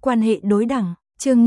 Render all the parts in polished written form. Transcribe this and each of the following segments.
Quan hệ đối đẳng, chương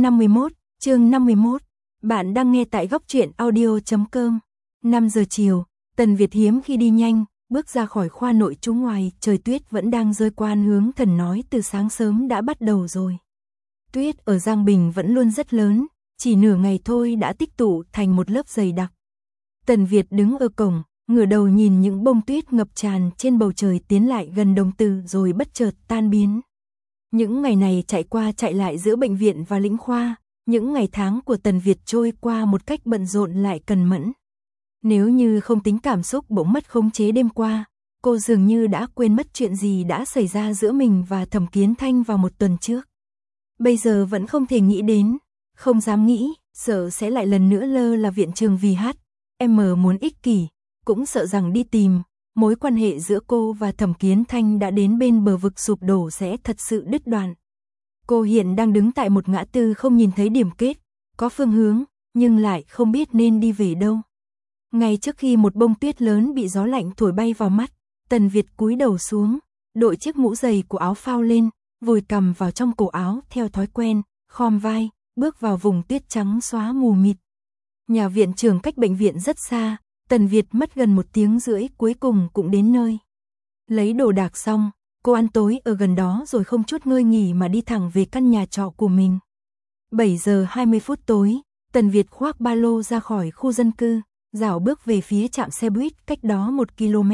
51. Bạn đang nghe tại goctruyện.audio.com. 5 giờ chiều, Tần Việt hiếm khi đi nhanh, bước ra khỏi khoa nội trú ngoài, trời tuyết vẫn đang rơi qua hướng thần nói từ sáng sớm đã bắt đầu rồi. Tuyết ở Giang Bình vẫn luôn rất lớn, chỉ nửa ngày thôi đã tích tụ thành một lớp dày đặc. Tần Việt đứng ở cổng, ngửa đầu nhìn những bông tuyết ngập tràn trên bầu trời tiến lại gần Đồng Từ rồi bất chợt tan biến. Những ngày này chạy qua chạy lại giữa bệnh viện và lĩnh khoa, những ngày tháng của Tần Việt trôi qua một cách bận rộn lại cần mẫn. Nếu như không tính cảm xúc bỗng mất khống chế đêm qua, cô dường như đã quên mất chuyện gì đã xảy ra giữa mình và Thẩm Kiến Thanh vào một tuần trước. Bây giờ vẫn không thể nghĩ đến, không dám nghĩ, sợ sẽ lại lần nữa lơ là viện trường vì muốn ích kỷ, cũng sợ rằng đi tìm, mối quan hệ giữa cô và Thẩm Kiến Thanh đã đến bên bờ vực sụp đổ sẽ thật sự đứt đoạn. Cô hiện đang đứng tại một ngã tư không nhìn thấy điểm kết, có phương hướng, nhưng lại không biết nên đi về đâu. Ngay trước khi một bông tuyết lớn bị gió lạnh thổi bay vào mắt, Tần Việt cúi đầu xuống, đội chiếc mũ dày của áo phao lên, vùi cằm vào trong cổ áo theo thói quen, khom vai, bước vào vùng tuyết trắng xóa mù mịt. Nhà viện trưởng cách bệnh viện rất xa, Tần Việt mất gần 1 tiếng rưỡi cuối cùng cũng đến nơi. Lấy đồ đạc xong, cô ăn tối ở gần đó rồi không chút ngơi nghỉ mà đi thẳng về căn nhà trọ của mình. 7 giờ 20 phút tối, Tần Việt khoác ba lô ra khỏi khu dân cư, dạo bước về phía trạm xe buýt cách đó 1 km.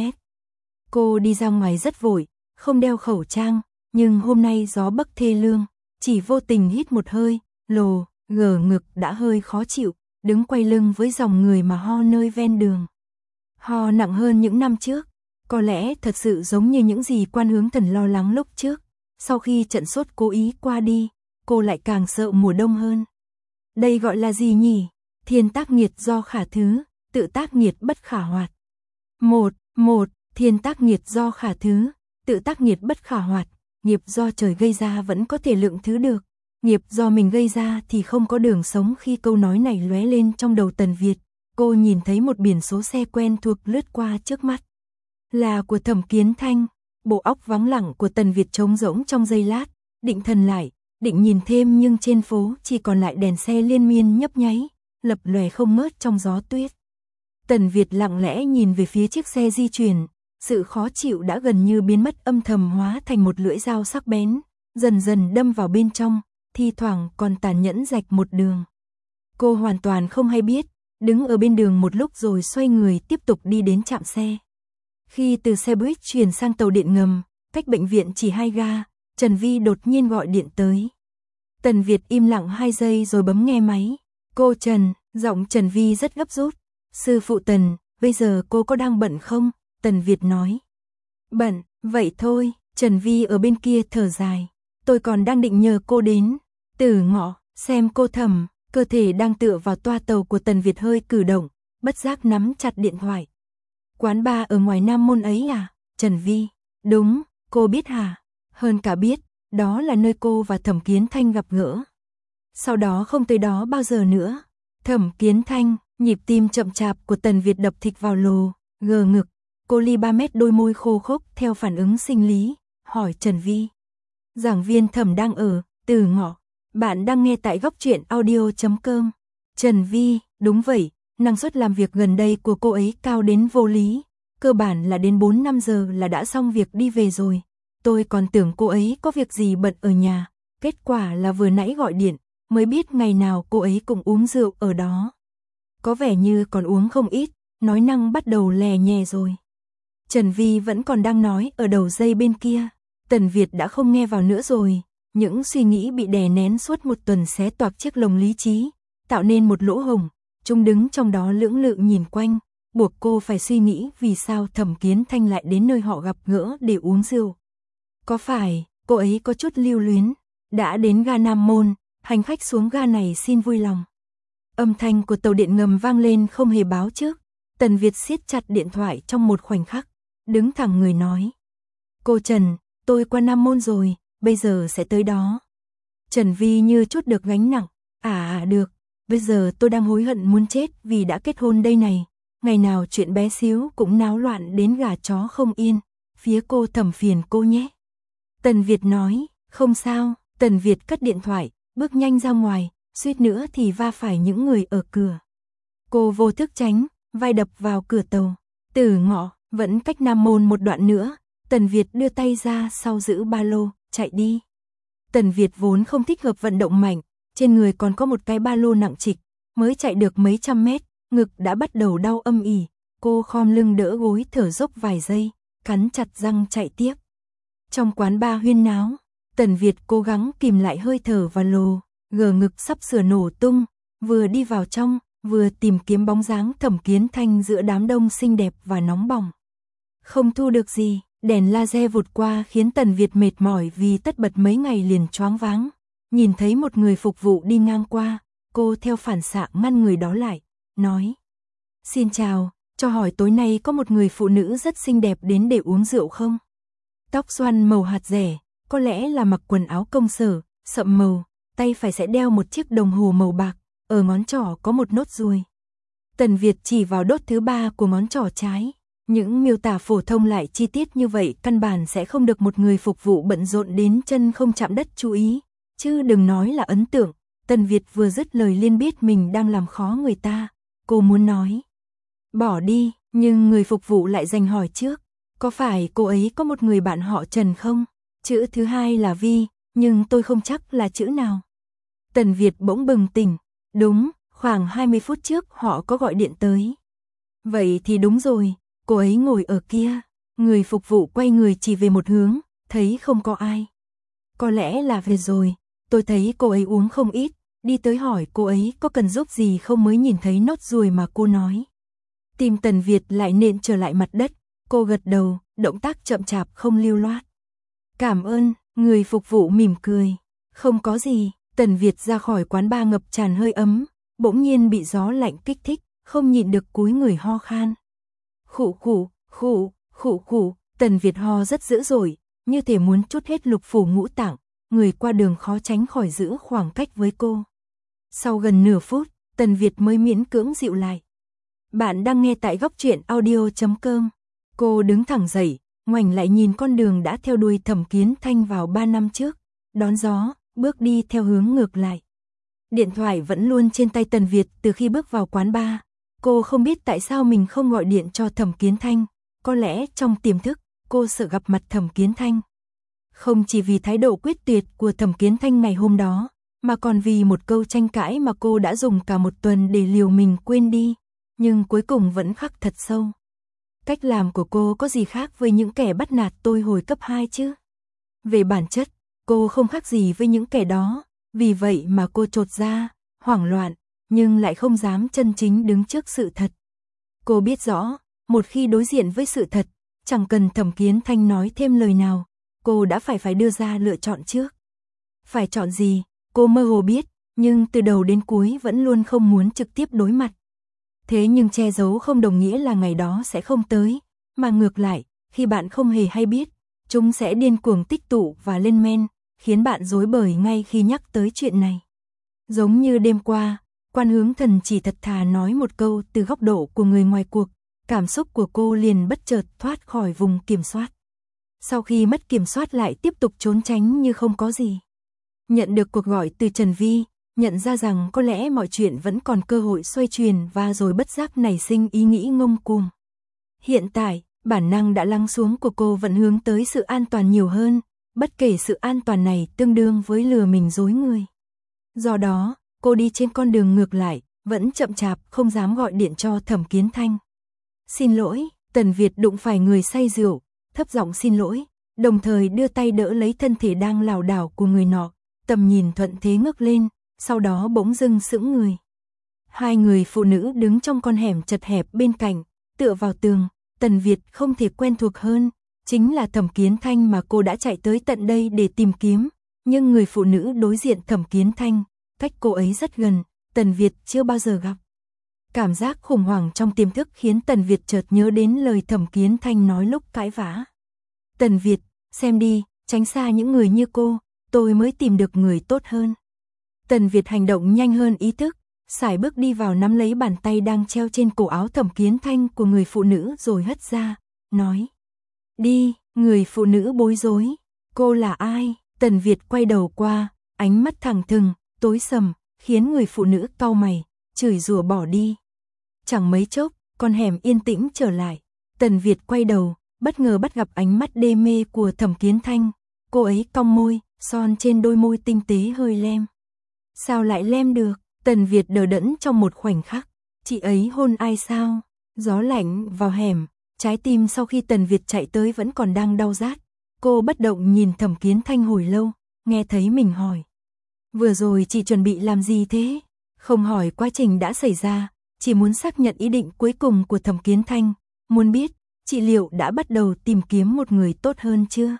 Cô đi ra ngoài rất vội, không đeo khẩu trang, nhưng hôm nay gió bấc thê lương, chỉ vô tình hít một hơi, gờ ngực đã hơi khó chịu, đứng quay lưng với dòng người mà ho nơi ven đường. Ho nặng hơn những năm trước, có lẽ thật sự giống như những gì Quan Hướng Thần lo lắng lúc trước. Sau khi trận sốt cố ý qua đi, cô lại càng sợ mùa đông hơn. Đây gọi là gì nhỉ? Thiên tác nghiệt do khả thứ, tự tác nghiệt bất khả hoạt. Thiên tác nghiệt do khả thứ, tự tác nghiệt bất khả hoạt. Nghiệp do trời gây ra vẫn có thể lượng thứ được, nghiệp do mình gây ra thì không có đường sống. Khi câu nói này lóe lên trong đầu Tần Việt, cô nhìn thấy một biển số xe quen thuộc lướt qua trước mắt. Là của Thẩm Kiến Thanh. Bộ óc vắng lặng của Tần Việt trống rỗng trong giây lát, định thần lại, định nhìn thêm nhưng trên phố chỉ còn lại đèn xe liên miên nhấp nháy, lập lòe không ngớt trong gió tuyết. Tần Việt lặng lẽ nhìn về phía chiếc xe di chuyển, sự khó chịu đã gần như biến mất, âm thầm hóa thành một lưỡi dao sắc bén, dần dần đâm vào bên trong, thi thoảng còn tàn nhẫn rạch một đường. Cô hoàn toàn không hay biết, đứng ở bên đường một lúc rồi xoay người tiếp tục đi đến trạm xe. Khi từ xe buýt chuyển sang tàu điện ngầm, cách bệnh viện chỉ 2 ga, Trần Vi đột nhiên gọi điện tới. Tần Việt im lặng 2 giây rồi bấm nghe máy. Cô Trần, giọng Trần Vi rất gấp rút. Sư phụ Tần, bây giờ cô có đang bận không? Tần Việt nói. Bận, vậy thôi. Trần Vi ở bên kia thở dài. Tôi còn đang định nhờ cô đến Từ Ngọ, xem cô Thẩm. Cơ thể đang tựa vào toa tàu của Tần Việt hơi cử động, bất giác nắm chặt điện thoại. Quán bar ở ngoài Nam Môn ấy à? Trần Vi. Đúng, cô biết hả? Hơn cả biết, đó là nơi cô và Thẩm Kiến Thanh gặp gỡ. Sau đó không tới đó bao giờ nữa. Thẩm Kiến Thanh, nhịp tim chậm chạp của Tần Việt đập thịch vào gờ ngực. Cô ly 3 mét, đôi môi khô khốc theo phản ứng sinh lý, hỏi Trần Vi. Giảng viên Thẩm đang ở Từ Ngọ. Bạn đang nghe tại goctruyện.audio.com. Trần Vi, đúng vậy, năng suất làm việc gần đây của cô ấy cao đến vô lý. Cơ bản là đến 4-5 giờ là đã xong việc đi về rồi. Tôi còn tưởng cô ấy có việc gì bận ở nhà. Kết quả là vừa nãy gọi điện, mới biết ngày nào cô ấy cũng uống rượu ở đó. Có vẻ như còn uống không ít, nói năng bắt đầu lè nhè rồi. Trần Vi vẫn còn đang nói ở đầu dây bên kia. Tần Việt đã không nghe vào nữa rồi. Những suy nghĩ bị đè nén suốt một tuần xé toạc chiếc lồng lý trí, tạo nên một lỗ hổng. Chúng đứng trong đó lưỡng lự nhìn quanh, buộc cô phải suy nghĩ vì sao Thẩm Kiến Thanh lại đến nơi họ gặp gỡ để uống rượu. Có phải cô ấy có chút lưu luyến? Đã đến ga Nam Môn, hành khách xuống ga này xin vui lòng. Âm thanh của tàu điện ngầm vang lên không hề báo trước. Tần Việt siết chặt điện thoại trong một khoảnh khắc, đứng thẳng người nói. Cô Trần, tôi qua Nam Môn rồi, bây giờ sẽ tới đó. Trần Vi như chút được gánh nặng. Được, bây giờ tôi đang hối hận muốn chết vì đã kết hôn đây này. Ngày nào chuyện bé xíu cũng náo loạn đến gà chó không yên. Phía cô Thẩm phiền cô nhé. Tần Việt nói, không sao, Tần Việt cất điện thoại, bước nhanh ra ngoài, suýt nữa thì va phải những người ở cửa. Cô vô thức tránh, vai đập vào cửa tàu. Từ ngõ, vẫn cách Nam Môn một đoạn nữa, Tần Việt đưa tay ra sau giữ ba lô, chạy đi. Tần Việt vốn không thích hợp vận động mạnh, trên người còn có một cái ba lô nặng trịch, mới chạy được mấy trăm mét, ngực đã bắt đầu đau âm ỉ. Cô khom lưng đỡ gối thở dốc vài giây, cắn chặt răng chạy tiếp. Trong quán bar huyên náo, Tần Việt cố gắng kìm lại hơi thở và lồ, gờ ngực sắp sửa nổ tung, vừa đi vào trong, vừa tìm kiếm bóng dáng Thẩm Kiến Thanh giữa đám đông xinh đẹp và nóng bỏng. Không thu được gì, đèn laser vụt qua khiến Tần Việt mệt mỏi vì tất bật mấy ngày liền choáng váng. Nhìn thấy một người phục vụ đi ngang qua, cô theo phản xạ ngăn người đó lại, nói: "Xin chào, cho hỏi tối nay có một người phụ nữ rất xinh đẹp đến để uống rượu không?" Tóc xoăn màu hạt rẻ, có lẽ là mặc quần áo công sở, sậm màu, tay phải sẽ đeo một chiếc đồng hồ màu bạc, ở ngón trỏ có một nốt ruồi. Tần Việt chỉ vào đốt thứ ba của ngón trỏ trái. Những miêu tả phổ thông lại chi tiết như vậy căn bản sẽ không được một người phục vụ bận rộn đến chân không chạm đất chú ý, chứ đừng nói là ấn tượng. Tần Việt vừa dứt lời liền biết mình đang làm khó người ta. Cô muốn nói bỏ đi, nhưng người phục vụ lại dành hỏi trước: "Có phải cô ấy có một người bạn họ Trần không? Chữ thứ hai là Vi, nhưng tôi không chắc là chữ nào." Tần Việt bỗng bừng tỉnh. Đúng, khoảng 20 phút trước họ có gọi điện tới. Vậy thì đúng rồi, cô ấy ngồi ở kia. Người phục vụ quay người chỉ về một hướng, thấy không có ai. Có lẽ là về rồi, tôi thấy cô ấy uống không ít, đi tới hỏi cô ấy có cần giúp gì không mới nhìn thấy nốt ruồi mà cô nói. Tim Tần Việt lại nện trở lại mặt đất, cô gật đầu, động tác chậm chạp không lưu loát. "Cảm ơn." Người phục vụ mỉm cười. "Không có gì." Tần Việt ra khỏi quán bar ngập tràn hơi ấm, bỗng nhiên bị gió lạnh kích thích, không nhịn được cúi người ho khan. Khụ khụ, khụ, khụ khụ, Tần Việt ho rất dữ dội, như thể muốn trút hết lục phủ ngũ tạng, người qua đường khó tránh khỏi giữ khoảng cách với cô. Sau gần nửa phút, Tần Việt mới miễn cưỡng dịu lại. Bạn đang nghe tại góc truyện audio.com. Cô đứng thẳng dậy, ngoảnh lại nhìn con đường đã theo đuôi Thẩm Kiến Thanh vào 3 năm trước, đón gió, bước đi theo hướng ngược lại. Điện thoại vẫn luôn trên tay Tần Việt từ khi bước vào quán bar. Cô không biết tại sao mình không gọi điện cho Thẩm Kiến Thanh, có lẽ trong tiềm thức, cô sợ gặp mặt Thẩm Kiến Thanh. Không chỉ vì thái độ quyết tuyệt của Thẩm Kiến Thanh ngày hôm đó, mà còn vì một câu tranh cãi mà cô đã dùng cả một tuần để liều mình quên đi, nhưng cuối cùng vẫn khắc thật sâu. Cách làm của cô có gì khác với những kẻ bắt nạt tôi hồi cấp 2 chứ? Về bản chất, cô không khác gì với những kẻ đó, vì vậy mà cô chột ra, hoảng loạn, nhưng lại không dám chân chính đứng trước sự thật. Cô biết rõ, một khi đối diện với sự thật, chẳng cần Thẩm Kiến Thanh nói thêm lời nào, cô đã phải đưa ra lựa chọn trước. Phải chọn gì, cô mơ hồ biết, nhưng từ đầu đến cuối vẫn luôn không muốn trực tiếp đối mặt. Thế nhưng che giấu không đồng nghĩa là ngày đó sẽ không tới, mà ngược lại, khi bạn không hề hay biết, chúng sẽ điên cuồng tích tụ và lên men, khiến bạn rối bời ngay khi nhắc tới chuyện này. Giống như đêm qua, Quan Hướng Thần chỉ thật thà nói một câu từ góc độ của người ngoài cuộc, cảm xúc của cô liền bất chợt thoát khỏi vùng kiểm soát. Sau khi mất kiểm soát lại tiếp tục trốn tránh như không có gì. Nhận được cuộc gọi từ Trần Vi, nhận ra rằng có lẽ mọi chuyện vẫn còn cơ hội xoay chuyển và rồi bất giác nảy sinh ý nghĩ ngông cuồng. Hiện tại, bản năng đã lắng xuống của cô vẫn hướng tới sự an toàn nhiều hơn, bất kể sự an toàn này tương đương với lừa mình dối người. Do đó, cô đi trên con đường ngược lại, vẫn chậm chạp không dám gọi điện cho Thẩm Kiến Thanh. "Xin lỗi." Tần Việt đụng phải người say rượu, thấp giọng xin lỗi, đồng thời đưa tay đỡ lấy thân thể đang lảo đảo của người nọ, tầm nhìn thuận thế ngước lên, sau đó bỗng dưng sững người. Hai người phụ nữ đứng trong con hẻm chật hẹp bên cạnh, tựa vào tường, Tần Việt không thể quen thuộc hơn, chính là Thẩm Kiến Thanh mà cô đã chạy tới tận đây để tìm kiếm, nhưng người phụ nữ đối diện Thẩm Kiến Thanh, cách cô ấy rất gần, Tần Việt chưa bao giờ gặp. Cảm giác khủng hoảng trong tiềm thức khiến Tần Việt chợt nhớ đến lời Thẩm Kiến Thanh nói lúc cãi vã. "Tần Việt, xem đi, tránh xa những người như cô, tôi mới tìm được người tốt hơn." Tần Việt hành động nhanh hơn ý thức, sải bước đi vào nắm lấy bàn tay đang treo trên cổ áo Thẩm Kiến Thanh của người phụ nữ rồi hất ra, nói: "Đi." Người phụ nữ bối rối, "Cô là ai?" Tần Việt quay đầu qua, ánh mắt thẳng thừng, tối sầm, khiến người phụ nữ cau mày, chửi rủa bỏ đi. Chẳng mấy chốc, con hẻm yên tĩnh trở lại. Tần Việt quay đầu, bất ngờ bắt gặp ánh mắt đê mê của Thẩm Kiến Thanh. Cô ấy cong môi, son trên đôi môi tinh tế hơi lem. Sao lại lem được? Tần Việt đờ đẫn trong một khoảnh khắc. Chị ấy hôn ai sao? Gió lạnh vào hẻm, trái tim sau khi Tần Việt chạy tới vẫn còn đang đau rát. Cô bất động nhìn Thẩm Kiến Thanh hồi lâu, nghe thấy mình hỏi. Vừa rồi chị chuẩn bị làm gì thế? Không hỏi quá trình đã xảy ra, chỉ muốn xác nhận ý định cuối cùng của Thẩm Kiến Thanh, muốn biết, chị liệu đã bắt đầu tìm kiếm một người tốt hơn chưa?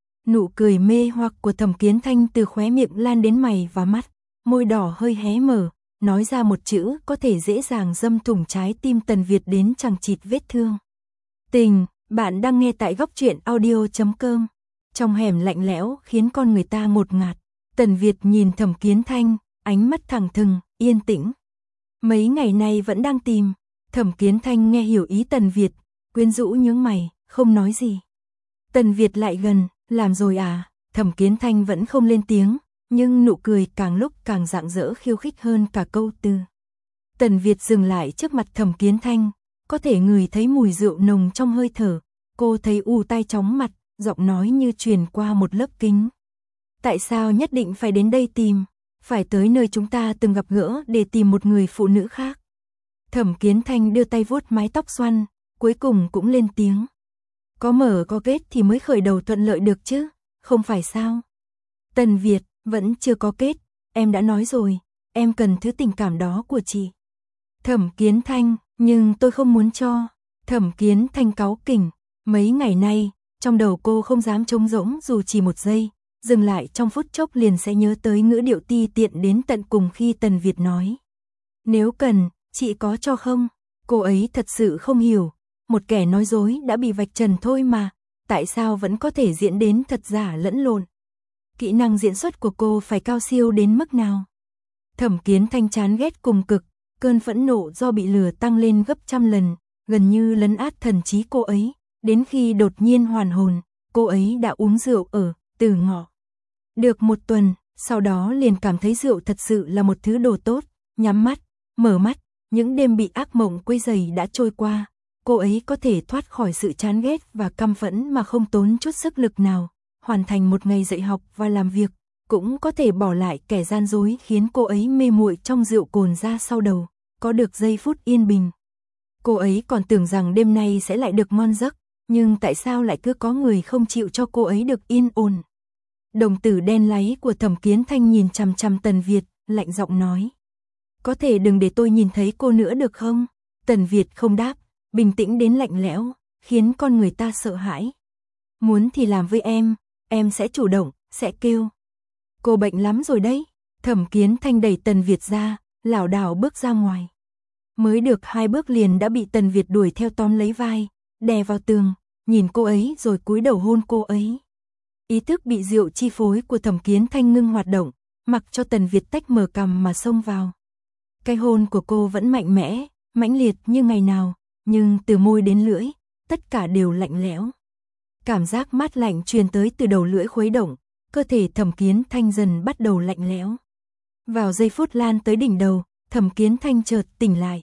Nụ cười mê hoặc của Thẩm Kiến Thanh từ khóe miệng lan đến mày và mắt, môi đỏ hơi hé mở, nói ra một chữ có thể dễ dàng đâm thủng trái tim Tần Việt đến chằng chịt vết thương. Tình, bạn đang nghe tại góc truyện audio.com. Trong hẻm lạnh lẽo khiến con người ta ngột ngạt. Tần Việt nhìn Thẩm Kiến Thanh, ánh mắt thẳng thừng, yên tĩnh. Mấy ngày nay vẫn đang tìm. Thẩm Kiến Thanh nghe hiểu ý Tần Việt, quyến rũ nhướng mày, không nói gì. Tần Việt lại gần, làm rồi à? Thẩm Kiến Thanh vẫn không lên tiếng, nhưng nụ cười càng lúc càng rạng rỡ khiêu khích hơn cả câu từ. Tần Việt dừng lại trước mặt Thẩm Kiến Thanh, có thể ngửi thấy mùi rượu nồng trong hơi thở. Cô thấy u tai chóng mặt, giọng nói như truyền qua một lớp kính. Tại sao nhất định phải đến đây tìm? Phải tới nơi chúng ta từng gặp gỡ để tìm một người phụ nữ khác. Thẩm Kiến Thanh đưa tay vuốt mái tóc xoăn, cuối cùng cũng lên tiếng. Có mở có kết thì mới khởi đầu thuận lợi được chứ, không phải sao? Tần Việt, vẫn chưa có kết, em đã nói rồi, em cần thứ tình cảm đó của chị. Thẩm Kiến Thanh, nhưng tôi không muốn cho. Thẩm Kiến Thanh cáu kỉnh, mấy ngày nay, trong đầu cô không dám trống rỗng dù chỉ một giây, dừng lại trong phút chốc liền sẽ nhớ tới ngữ điệu ti tiện đến tận cùng khi Tần Việt nói. Nếu cần, chị có cho không? Cô ấy thật sự không hiểu, một kẻ nói dối đã bị vạch trần thôi mà, tại sao vẫn có thể diễn đến thật giả lẫn lộn? Kỹ năng diễn xuất của cô phải cao siêu đến mức nào? Thẩm Kiến Thanh chán ghét cùng cực, cơn phẫn nộ do bị lừa tăng lên gấp trăm lần, gần như lấn át thần trí cô ấy, đến khi đột nhiên hoàn hồn, cô ấy đã uống rượu ở Từ Ngọ. Được một tuần, sau đó liền cảm thấy rượu thật sự là một thứ đồ tốt, nhắm mắt, mở mắt, những đêm bị ác mộng quấy rầy đã trôi qua, cô ấy có thể thoát khỏi sự chán ghét và căm phẫn mà không tốn chút sức lực nào, hoàn thành một ngày dạy học và làm việc, cũng có thể bỏ lại kẻ gian dối khiến cô ấy mê muội trong rượu cồn ra sau đầu, có được giây phút yên bình. Cô ấy còn tưởng rằng đêm nay sẽ lại được ngon giấc, nhưng tại sao lại cứ có người không chịu cho cô ấy được yên ổn? Đồng tử đen láy của Thẩm Kiến Thanh nhìn chằm chằm Tần Việt, lạnh giọng nói. Có thể đừng để tôi nhìn thấy cô nữa được không? Tần Việt không đáp, bình tĩnh đến lạnh lẽo, khiến con người ta sợ hãi. Muốn thì làm với em sẽ chủ động, sẽ kêu. Cô bệnh lắm rồi đấy. Thẩm Kiến Thanh đẩy Tần Việt ra, lảo đảo bước ra ngoài. Mới được 2 bước liền đã bị Tần Việt đuổi theo tóm lấy vai, đè vào tường, nhìn cô ấy rồi cúi đầu hôn cô ấy. Ý thức bị rượu chi phối của Thẩm Kiến Thanh ngưng hoạt động, mặc cho Tần Việt tách mở cằm mà xông vào. Cái hôn của cô vẫn mạnh mẽ, mãnh liệt như ngày nào, nhưng từ môi đến lưỡi, tất cả đều lạnh lẽo. Cảm giác mát lạnh truyền tới từ đầu lưỡi khuấy động, cơ thể Thẩm Kiến Thanh dần bắt đầu lạnh lẽo. Vào giây phút lan tới đỉnh đầu, Thẩm Kiến Thanh chợt tỉnh lại.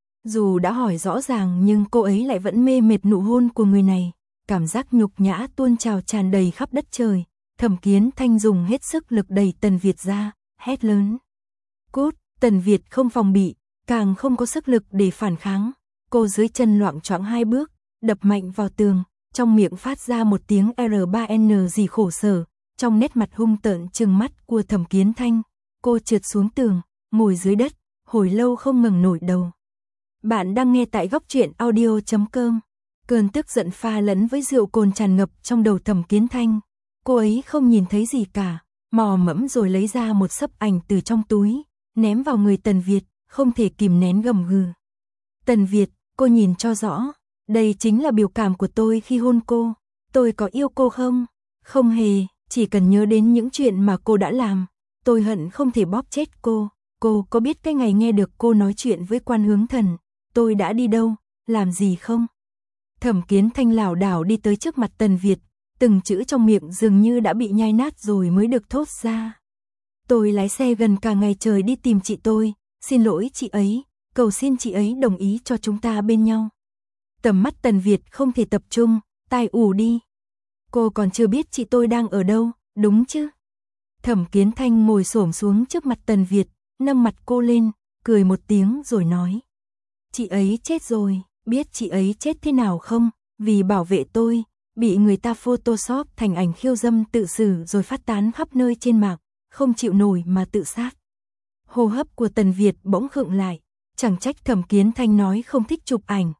Dù đã hỏi rõ ràng nhưng cô ấy lại vẫn mê mệt nụ hôn của người này. Cảm giác nhục nhã tuôn trào tràn đầy khắp đất trời. Thẩm Kiến Thanh dùng hết sức lực đẩy Tần Việt ra, hét lớn. Cút! Tần Việt không phòng bị, càng không có sức lực để phản kháng. Cô dưới chân loạng choạng 2 bước, đập mạnh vào tường, trong miệng phát ra một tiếng R3N gì khổ sở. Trong nét mặt hung tợn trừng mắt của Thẩm Kiến Thanh, cô trượt xuống tường, ngồi dưới đất, hồi lâu không ngẩng nổi đầu. Bạn đang nghe tại góc truyện audio.com. Cơn tức giận pha lẫn với rượu cồn tràn ngập trong đầu Thẩm Kiến Thanh. Cô ấy không nhìn thấy gì cả, mò mẫm rồi lấy ra một xấp ảnh từ trong túi, ném vào người Tần Việt, không thể kìm nén gầm gừ. Tần Việt, cô nhìn cho rõ, đây chính là biểu cảm của tôi khi hôn cô. Tôi có yêu cô không? Không hề, chỉ cần nhớ đến những chuyện mà cô đã làm, tôi hận không thể bóp chết cô. Cô có biết cái ngày nghe được cô nói chuyện với Quan Hướng Thần, tôi đã đi đâu, làm gì không? Thẩm Kiến Thanh lảo đảo đi tới trước mặt Tần Việt, từng chữ trong miệng dường như đã bị nhai nát rồi mới được thốt ra. Tôi lái xe gần cả ngày trời đi tìm chị tôi, xin lỗi chị ấy, cầu xin chị ấy đồng ý cho chúng ta bên nhau. Tầm mắt Tần Việt không thể tập trung, tai ù đi. Cô còn chưa biết chị tôi đang ở đâu, đúng chứ? Thẩm Kiến Thanh ngồi xổm xuống trước mặt Tần Việt, nâng mặt cô lên, cười một tiếng rồi nói. Chị ấy chết rồi, biết chị ấy chết thế nào không? Vì bảo vệ tôi, bị người ta photoshop thành ảnh khiêu dâm tự xử rồi phát tán khắp nơi trên mạng, không chịu nổi mà tự sát. Hô hấp của Tần Việt bỗng khựng lại, chẳng trách Thẩm Kiến Thanh nói không thích chụp ảnh.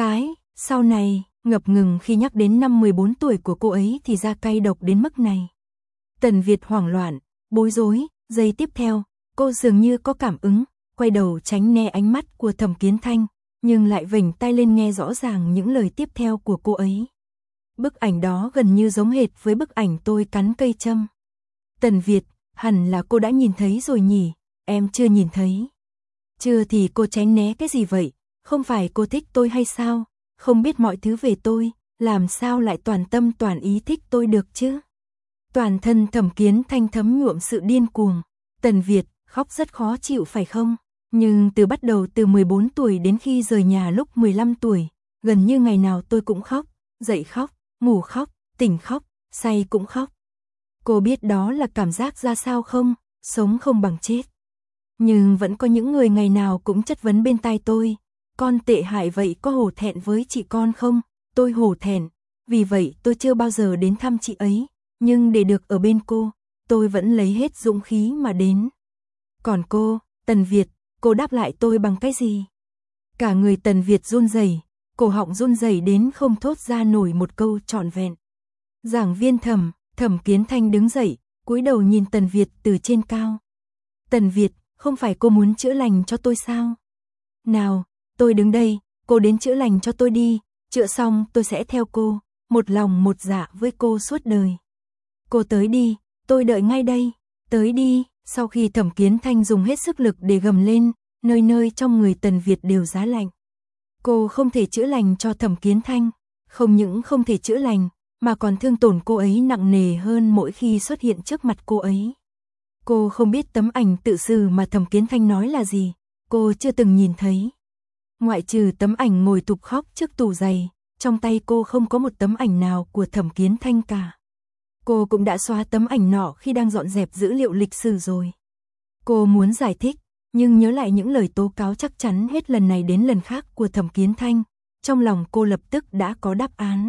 Sau này, ngập ngừng khi nhắc đến năm 14 tuổi của cô ấy thì ra cay độc đến mức này. Tần Việt hoảng loạn, bối rối, giây tiếp theo, cô dường như có cảm ứng, quay đầu tránh né ánh mắt của Thẩm Kiến Thanh, nhưng lại vểnh tai lên nghe rõ ràng những lời tiếp theo của cô ấy. Bức ảnh đó gần như giống hệt với bức ảnh tôi cắn cây châm. Tần Việt, hẳn là cô đã nhìn thấy rồi nhỉ, em chưa nhìn thấy. Chưa thì cô tránh né cái gì vậy, không phải cô thích tôi hay sao, không biết mọi thứ về tôi, làm sao lại toàn tâm toàn ý thích tôi được chứ. Toàn thân Thẩm Kiến Thanh thấm nhuộm sự điên cuồng. Tần Việt, khóc rất khó chịu phải không? Nhưng bắt đầu từ 14 tuổi đến khi rời nhà lúc 15 tuổi, gần như ngày nào tôi cũng khóc, dậy khóc, ngủ khóc, tỉnh khóc, say cũng khóc. Cô biết đó là cảm giác ra sao không? Sống không bằng chết. Nhưng vẫn có những người ngày nào cũng chất vấn bên tai tôi, con tệ hại vậy có hổ thẹn với chị con không? Tôi hổ thẹn, vì vậy tôi chưa bao giờ đến thăm chị ấy, nhưng để được ở bên cô, tôi vẫn lấy hết dũng khí mà đến. Còn cô, Tần Việt, cô đáp lại tôi bằng cái gì? Cả người Tần Việt run rẩy, cổ họng run rẩy đến không thốt ra nổi một câu trọn vẹn. Giảng viên Thẩm Kiến Thanh đứng dậy, cúi đầu nhìn Tần Việt từ trên cao. Tần Việt, không phải cô muốn chữa lành cho tôi sao? Nào, tôi đứng đây, cô đến chữa lành cho tôi đi, chữa xong tôi sẽ theo cô, một lòng một dạ với cô suốt đời. Cô tới đi, tôi đợi ngay đây, tới đi. Sau khi Thẩm Kiến Thanh dùng hết sức lực để gầm lên, nơi nơi trong người Tần Việt đều giá lạnh. Cô không thể chữa lành cho Thẩm Kiến Thanh, không những không thể chữa lành, mà còn thương tổn cô ấy nặng nề hơn mỗi khi xuất hiện trước mặt cô ấy. Cô không biết tấm ảnh tự xử mà Thẩm Kiến Thanh nói là gì, cô chưa từng nhìn thấy. Ngoại trừ tấm ảnh ngồi tụp khóc trước tủ giày, trong tay cô không có một tấm ảnh nào của Thẩm Kiến Thanh cả. Cô cũng đã xóa tấm ảnh nọ khi đang dọn dẹp dữ liệu lịch sử rồi. Cô muốn giải thích, nhưng nhớ lại những lời tố cáo chắc chắn hết lần này đến lần khác của Thẩm Kiến Thanh, trong lòng cô lập tức đã có đáp án.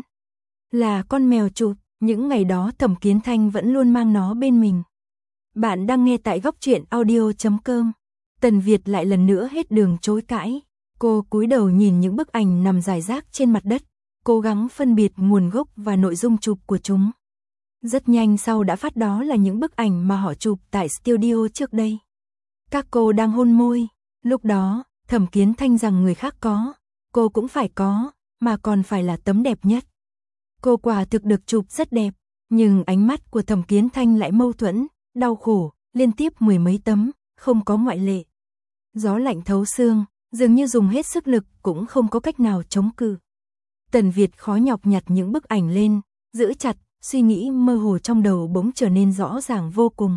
Là con mèo chụp, những ngày đó Thẩm Kiến Thanh vẫn luôn mang nó bên mình. Bạn đang nghe tại góc truyện audio.com. Tần Việt lại lần nữa hết đường chối cãi. Cô cúi đầu nhìn những bức ảnh nằm rải rác trên mặt đất, cố gắng phân biệt nguồn gốc và nội dung chụp của chúng. Rất nhanh sau đã phát đó là những bức ảnh mà họ chụp tại studio trước đây. Các cô đang hôn môi, lúc đó, Thẩm Kiến Thanh rằng người khác có, cô cũng phải có, mà còn phải là tấm đẹp nhất. Cô quả thực được chụp rất đẹp, nhưng ánh mắt của Thẩm Kiến Thanh lại mâu thuẫn, đau khổ, liên tiếp mười mấy tấm, không có ngoại lệ. Gió lạnh thấu xương, dường như dùng hết sức lực cũng không có cách nào chống cự. Tần Việt khó nhọc nhặt những bức ảnh lên, giữ chặt, suy nghĩ mơ hồ trong đầu bỗng trở nên rõ ràng vô cùng.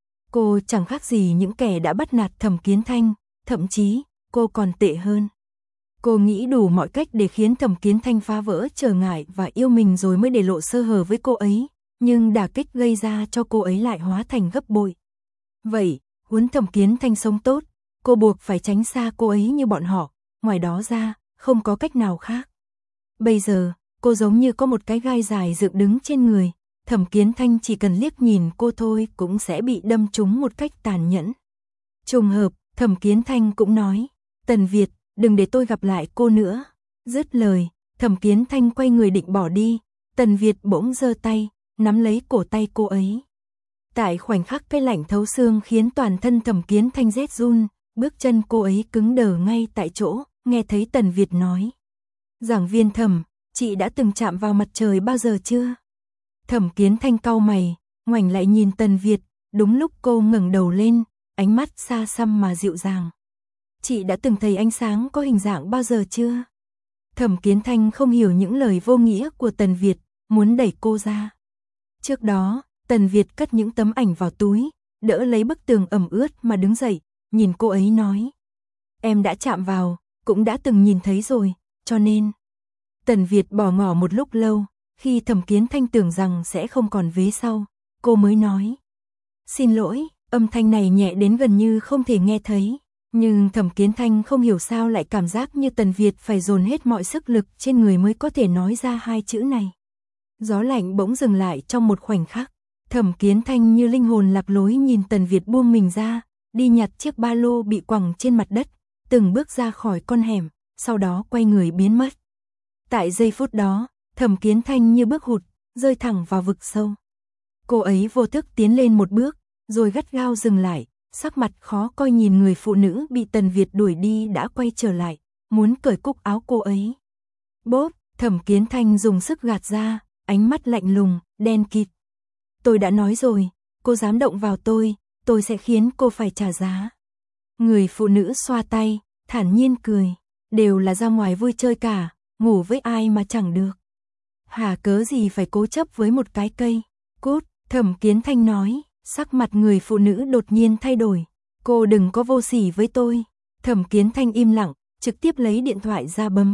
Cô chẳng khác gì những kẻ đã bắt nạt Thẩm Kiến Thanh, thậm chí, cô còn tệ hơn. Cô nghĩ đủ mọi cách để khiến Thẩm Kiến Thanh phá vỡ trở ngại và yêu mình rồi mới để lộ sơ hở với cô ấy, nhưng đả kích gây ra cho cô ấy lại hóa thành gấp bội. Vậy, muốn Thẩm Kiến Thanh sống tốt, cô buộc phải tránh xa cô ấy như bọn họ, ngoài đó ra, không có cách nào khác. Bây giờ, cô giống như có một cái gai dài dựng đứng trên người, Thẩm Kiến Thanh chỉ cần liếc nhìn cô thôi cũng sẽ bị đâm trúng một cách tàn nhẫn. Trùng hợp, Thẩm Kiến Thanh cũng nói, Tần Việt, đừng để tôi gặp lại cô nữa. Dứt lời, Thẩm Kiến Thanh quay người định bỏ đi, Tần Việt bỗng giơ tay, nắm lấy cổ tay cô ấy. Tại khoảnh khắc cái lạnh thấu xương khiến toàn thân Thẩm Kiến Thanh rét run, bước chân cô ấy cứng đờ ngay tại chỗ, nghe thấy Tần Việt nói. Giảng viên Thẩm, chị đã từng chạm vào mặt trời bao giờ chưa? Thẩm Kiến Thanh cau mày, ngoảnh lại nhìn Tần Việt, đúng lúc cô ngẩng đầu lên, ánh mắt xa xăm mà dịu dàng. Chị đã từng thấy ánh sáng có hình dạng bao giờ chưa? Thẩm Kiến Thanh không hiểu những lời vô nghĩa của Tần Việt, muốn đẩy cô ra. Trước đó, Tần Việt cất những tấm ảnh vào túi, đỡ lấy bức tường ẩm ướt mà đứng dậy, nhìn cô ấy nói. Em đã chạm vào, cũng đã từng nhìn thấy rồi, cho nên. Tần Việt bỏ ngỏ một lúc lâu, khi Thẩm Kiến Thanh tưởng rằng sẽ không còn vế sau, cô mới nói. Xin lỗi, âm thanh này nhẹ đến gần như không thể nghe thấy. Nhưng Thẩm Kiến Thanh không hiểu sao lại cảm giác như Tần Việt phải dồn hết mọi sức lực trên người mới có thể nói ra hai chữ này. Gió lạnh bỗng dừng lại trong một khoảnh khắc. Thẩm Kiến Thanh như linh hồn lạc lối nhìn Tần Việt buông mình ra, đi nhặt chiếc ba lô bị quẳng trên mặt đất, từng bước ra khỏi con hẻm, sau đó quay người biến mất. Tại giây phút đó, Thẩm Kiến Thanh như bước hụt, rơi thẳng vào vực sâu. Cô ấy vô thức tiến lên một bước, rồi gắt gao dừng lại, sắc mặt khó coi nhìn người phụ nữ bị Tần Việt đuổi đi đã quay trở lại, muốn cởi cúc áo cô ấy. Bốp, Thẩm Kiến Thanh dùng sức gạt ra, ánh mắt lạnh lùng, đen kịt. Tôi đã nói rồi, cô dám động vào tôi sẽ khiến cô phải trả giá. Người phụ nữ xoa tay, thản nhiên cười, đều là ra ngoài vui chơi cả, ngủ với ai mà chẳng được. Hà cớ gì phải cố chấp với một cái cây. Cút, Thẩm Kiến Thanh nói, sắc mặt người phụ nữ đột nhiên thay đổi. Cô đừng có vô sỉ với tôi. Thẩm Kiến Thanh im lặng, trực tiếp lấy điện thoại ra bấm.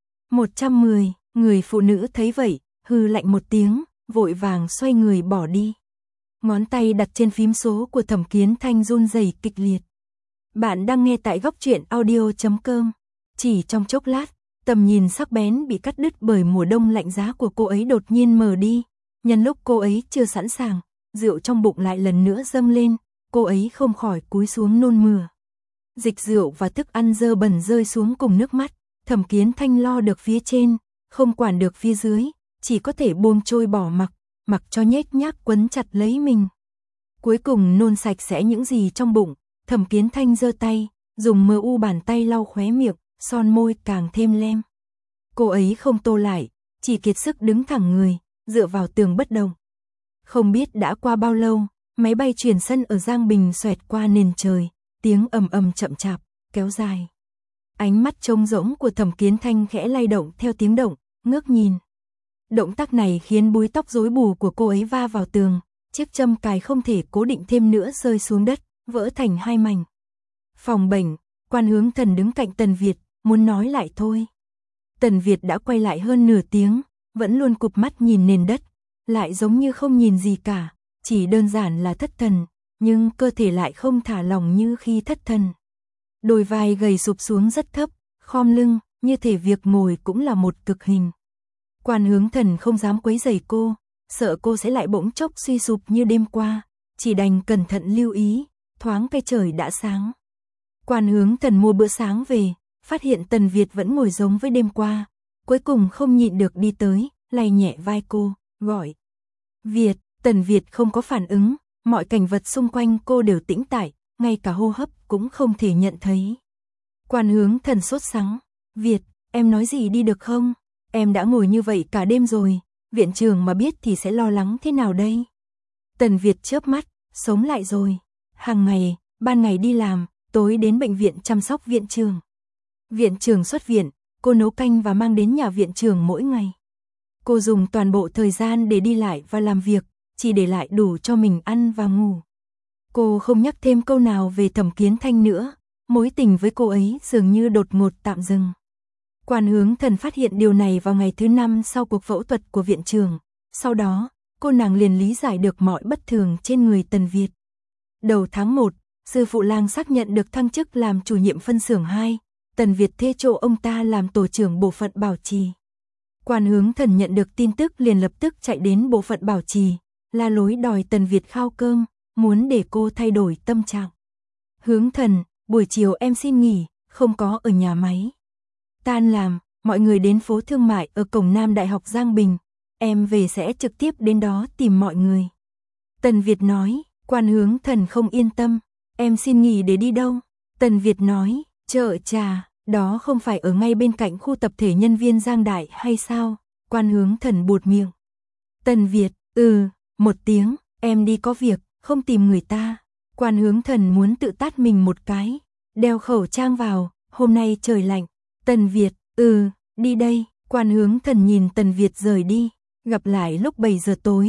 110, người phụ nữ thấy vậy, hừ lạnh một tiếng, vội vàng xoay người bỏ đi. Ngón tay đặt trên phím số của Thẩm Kiến Thanh run rẩy kịch liệt. Bạn đang nghe tại góc truyện audio.com. Chỉ trong chốc lát, tầm nhìn sắc bén bị cắt đứt bởi mùa đông lạnh giá của cô ấy đột nhiên mờ đi. Nhân lúc cô ấy chưa sẵn sàng, rượu trong bụng lại lần nữa dâng lên, cô ấy không khỏi cúi xuống nôn mửa. Dịch rượu và thức ăn dơ bẩn rơi xuống cùng nước mắt, Thẩm Kiến Thanh lo được phía trên, không quản được phía dưới, chỉ có thể buông trôi bỏ mặc cho nhếch nhác quấn chặt lấy mình. Cuối cùng nôn sạch sẽ những gì trong bụng, Thẩm Kiến Thanh giơ tay, dùng mờ u bàn tay lau khóe miệng, son môi càng thêm lem. Cô ấy không tô lại, chỉ kiệt sức đứng thẳng người, dựa vào tường bất động. Không biết đã qua bao lâu, máy bay chuyển sân ở Giang Bình xoẹt qua nền trời, tiếng ầm ầm chậm chạp, kéo dài. Ánh mắt trống rỗng của Thẩm Kiến Thanh khẽ lay động theo tiếng động, ngước nhìn. Động tác này khiến búi tóc rối bù của cô ấy va vào tường, chiếc châm cài không thể cố định thêm nữa rơi xuống đất, vỡ thành hai mảnh. Phòng bệnh, Quan Hướng Thần đứng cạnh Tần Việt, muốn nói lại thôi. Tần Việt đã quay lại hơn nửa tiếng, vẫn luôn cụp mắt nhìn nền đất, lại giống như không nhìn gì cả, chỉ đơn giản là thất thần, nhưng cơ thể lại không thả lỏng như khi thất thần. Đôi vai gầy sụp xuống rất thấp, khom lưng, như thể việc ngồi cũng là một cực hình. Quan Hướng Thần không dám quấy rầy cô, sợ cô sẽ lại bỗng chốc suy sụp như đêm qua, chỉ đành cẩn thận lưu ý, thoáng cái trời đã sáng. Quan Hướng Thần mua bữa sáng về, phát hiện Tần Việt vẫn ngồi giống với đêm qua, cuối cùng không nhịn được đi tới, lay nhẹ vai cô, gọi. Việt, Tần Việt không có phản ứng, mọi cảnh vật xung quanh cô đều tĩnh tại, ngay cả hô hấp cũng không thể nhận thấy. Quan Hướng Thần sốt sắng, Việt, em nói gì đi được không? Em đã ngồi như vậy cả đêm rồi, viện trưởng mà biết thì sẽ lo lắng thế nào đây? Tần Việt chớp mắt, sống lại rồi. Hàng ngày, ban ngày đi làm, tối đến bệnh viện chăm sóc viện trưởng. Viện trưởng xuất viện, cô nấu canh và mang đến nhà viện trưởng mỗi ngày. Cô dùng toàn bộ thời gian để đi lại và làm việc, chỉ để lại đủ cho mình ăn và ngủ. Cô không nhắc thêm câu nào về Thẩm Kiến Thanh nữa, mối tình với cô ấy dường như đột ngột tạm dừng. Quan Hướng Thần phát hiện điều này vào ngày thứ 5 sau cuộc phẫu thuật của viện trưởng. Sau đó, cô nàng liền lý giải được mọi bất thường trên người Tần Việt. Đầu tháng 1, sư phụ Lang xác nhận được thăng chức làm chủ nhiệm phân xưởng 2, Tần Việt thuê chỗ ông ta làm tổ trưởng bộ phận bảo trì. Quan Hướng Thần nhận được tin tức liền lập tức chạy đến bộ phận bảo trì, la lối đòi Tần Việt khao cơm, muốn để cô thay đổi tâm trạng. Hướng Thần, buổi chiều em xin nghỉ, không có ở nhà máy. Tan làm, mọi người đến phố thương mại ở cổng Nam Đại học Giang Bình, em về sẽ trực tiếp đến đó tìm mọi người. Tần Việt nói, Quan Hướng Thần không yên tâm, em xin nghỉ để đi đâu? Tần Việt nói, chợ trà, đó không phải ở ngay bên cạnh khu tập thể nhân viên Giang Đại hay sao? Quan Hướng Thần buột miệng. Tần Việt, một tiếng, em đi có việc, không tìm người ta. Quan Hướng Thần muốn tự tát mình một cái, đeo khẩu trang vào, hôm nay trời lạnh. Tần Việt, đi đây. Quan Hướng Thần nhìn Tần Việt rời đi, gặp lại lúc 7 giờ tối,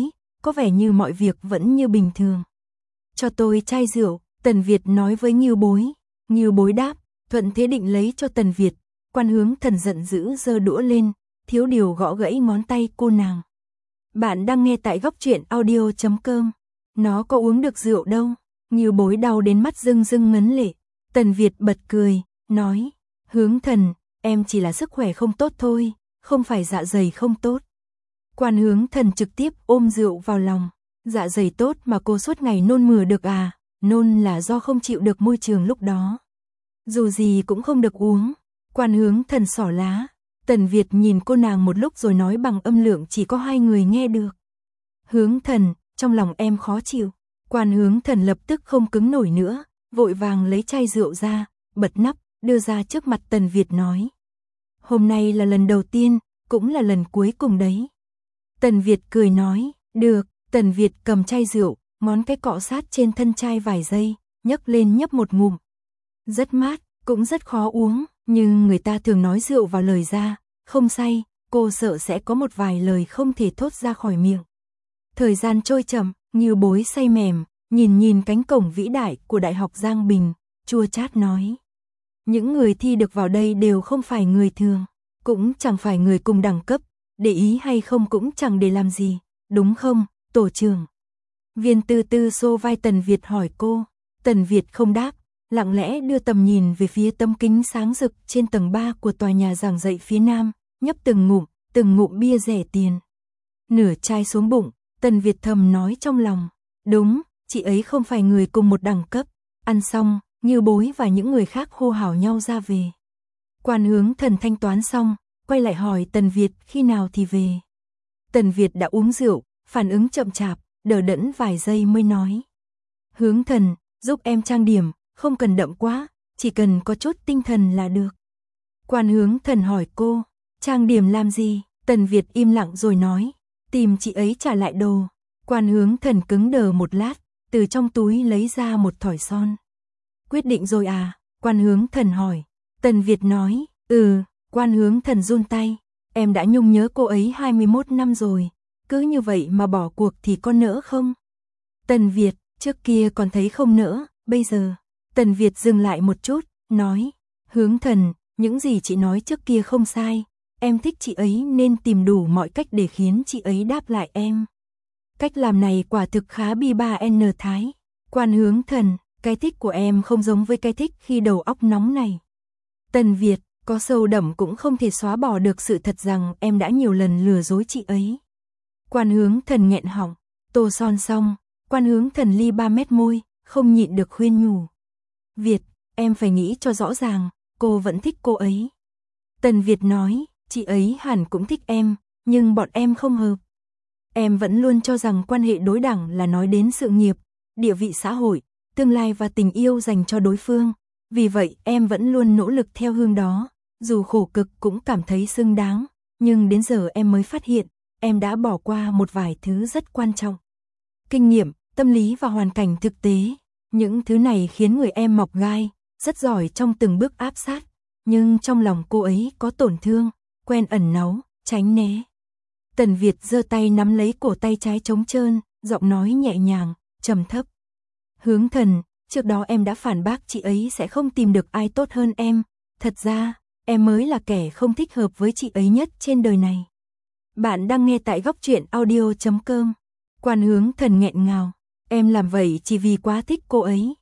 có vẻ như mọi việc vẫn như bình thường. Cho tôi chai rượu, Tần Việt nói với Ngưu Bối. Ngưu Bối đáp, thuận thế định lấy cho Tần Việt. Quan Hướng Thần giận dữ giơ đũa lên, thiếu điều gõ gãy ngón tay cô nàng. Bạn đang nghe tại góc truyện audio.com. Nó có uống được rượu đâu. Ngưu Bối đau đến mắt rưng rưng ngấn lệ. Tần Việt bật cười, nói, Hướng Thần, em chỉ là sức khỏe không tốt thôi, không phải dạ dày không tốt. Quan Hướng Thần trực tiếp ôm rượu vào lòng. Dạ dày tốt mà cô suốt ngày nôn mửa được à? Nôn là do không chịu được môi trường lúc đó. Dù gì cũng không được uống. Quan Hướng Thần xỏ lá. Tần Việt nhìn cô nàng một lúc rồi nói bằng âm lượng chỉ có 2 người nghe được. Hướng Thần, trong lòng em khó chịu. Quan Hướng Thần lập tức không cứng nổi nữa, vội vàng lấy chai rượu ra, bật nắp, đưa ra trước mặt Tần Việt nói. Hôm nay là lần đầu tiên, cũng là lần cuối cùng đấy. Tần Việt cười nói, được. Tần Việt cầm chai rượu, ngón cái cọ sát trên thân chai vài giây, nhấc lên nhấp một ngụm. Rất mát, cũng rất khó uống, nhưng người ta thường nói rượu vào lời ra, không say, cô sợ sẽ có một vài lời không thể thốt ra khỏi miệng. Thời gian trôi chậm, Ngưu Bối say mềm, nhìn cánh cổng vĩ đại của Đại học Giang Bình, chua chát nói. Những người thi được vào đây đều không phải người thường, cũng chẳng phải người cùng đẳng cấp, để ý hay không cũng chẳng để làm gì, đúng không, tổ trưởng? Viên Tư Tư xô vai Tần Việt hỏi cô. Tần Việt không đáp, lặng lẽ đưa tầm nhìn về phía tấm kính sáng rực trên tầng 3 của tòa nhà giảng dạy phía nam, nhấp từng ngụm bia rẻ tiền. Nửa chai xuống bụng, Tần Việt thầm nói trong lòng, đúng, chị ấy không phải người cùng một đẳng cấp. Ăn xong, Ngưu Bối và những người khác hô hào nhau ra về. Quan Hướng Thần thanh toán xong, quay lại hỏi Tần Việt khi nào thì về. Tần Việt đã uống rượu, phản ứng chậm chạp, đờ đẫn vài giây mới nói. Hướng Thần, giúp em trang điểm, không cần đậm quá, chỉ cần có chút tinh thần là được. Quan Hướng Thần hỏi cô, trang điểm làm gì? Tần Việt im lặng rồi nói, tìm chị ấy trả lại đồ. Quan Hướng Thần cứng đờ một lát, từ trong túi lấy ra một thỏi son. Quyết định rồi à? Quan Hướng Thần hỏi. Tần Việt nói, Quan Hướng Thần run tay, em đã nhung nhớ cô ấy 21 năm rồi, cứ như vậy mà bỏ cuộc thì có nỡ không? Tần Việt, trước kia còn thấy không nỡ, bây giờ. Tần Việt dừng lại một chút, nói, Hướng Thần, những gì chị nói trước kia không sai, em thích chị ấy nên tìm đủ mọi cách để khiến chị ấy đáp lại em. Cách làm này quả thực khá bi ba n thái. Quan Hướng Thần, cái thích của em không giống với cái thích khi đầu óc nóng này. Tần Việt, có sâu đậm cũng không thể xóa bỏ được sự thật rằng em đã nhiều lần lừa dối chị ấy. Quan Hướng Thần nghẹn họng, tô son xong, Quan Hướng Thần li 3 mét môi, không nhịn được khuyên nhủ. Việt, em phải nghĩ cho rõ ràng, cô vẫn thích cô ấy. Tần Việt nói, chị ấy hẳn cũng thích em, nhưng bọn em không hợp. Em vẫn luôn cho rằng quan hệ đối đẳng là nói đến sự nghiệp, địa vị xã hội, tương lai và tình yêu dành cho đối phương. Vì vậy em vẫn luôn nỗ lực theo hướng đó, dù khổ cực cũng cảm thấy xứng đáng. Nhưng đến giờ em mới phát hiện, em đã bỏ qua một vài thứ rất quan trọng. Kinh nghiệm, tâm lý và hoàn cảnh thực tế. Những thứ này khiến người em mọc gai, rất giỏi trong từng bước áp sát. Nhưng trong lòng cô ấy có tổn thương, quen ẩn náu, tránh né. Tần Việt giơ tay nắm lấy cổ tay trái trống trơn, giọng nói nhẹ nhàng, trầm thấp. Hướng Thần, trước đó em đã phản bác chị ấy sẽ không tìm được ai tốt hơn em. Thật ra, em mới là kẻ không thích hợp với chị ấy nhất trên đời này. Bạn đang nghe tại góc truyện audio.com. Quan Hướng Thần nghẹn ngào. Em làm vậy chỉ vì quá thích cô ấy.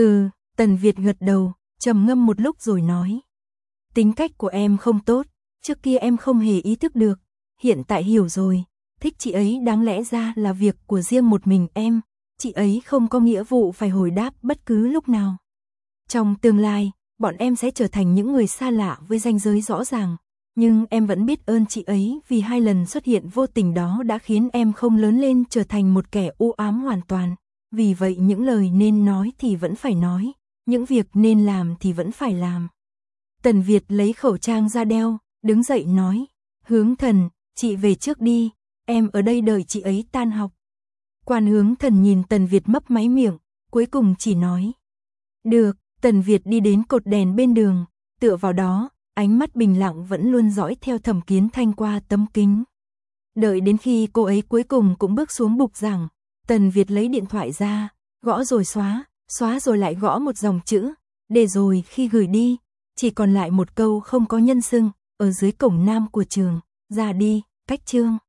Tần Việt gật đầu, trầm ngâm một lúc rồi nói. Tính cách của em không tốt, trước kia em không hề ý thức được. Hiện tại hiểu rồi, thích chị ấy đáng lẽ ra là việc của riêng một mình em. Chị ấy không có nghĩa vụ phải hồi đáp bất cứ lúc nào. Trong tương lai, bọn em sẽ trở thành những người xa lạ với ranh giới rõ ràng. Nhưng em vẫn biết ơn chị ấy vì 2 lần xuất hiện vô tình đó đã khiến em không lớn lên trở thành một kẻ u ám hoàn toàn. Vì vậy những lời nên nói thì vẫn phải nói, những việc nên làm thì vẫn phải làm. Tần Việt lấy khẩu trang ra đeo, đứng dậy nói, Hướng Thần, chị về trước đi, em ở đây đợi chị ấy tan học. Quan Hướng Thần nhìn Tần Việt mấp máy miệng, cuối cùng chỉ nói. Được, Tần Việt đi đến cột đèn bên đường, tựa vào đó, ánh mắt bình lặng vẫn luôn dõi theo Thẩm Kiến Thanh qua tấm kính. Đợi đến khi cô ấy cuối cùng cũng bước xuống bục giảng, Tần Việt lấy điện thoại ra, gõ rồi xóa, xóa rồi lại gõ một dòng chữ, để rồi khi gửi đi, chỉ còn lại một câu không có nhân xưng, ở dưới cổng nam của trường, ra đi, cách chương.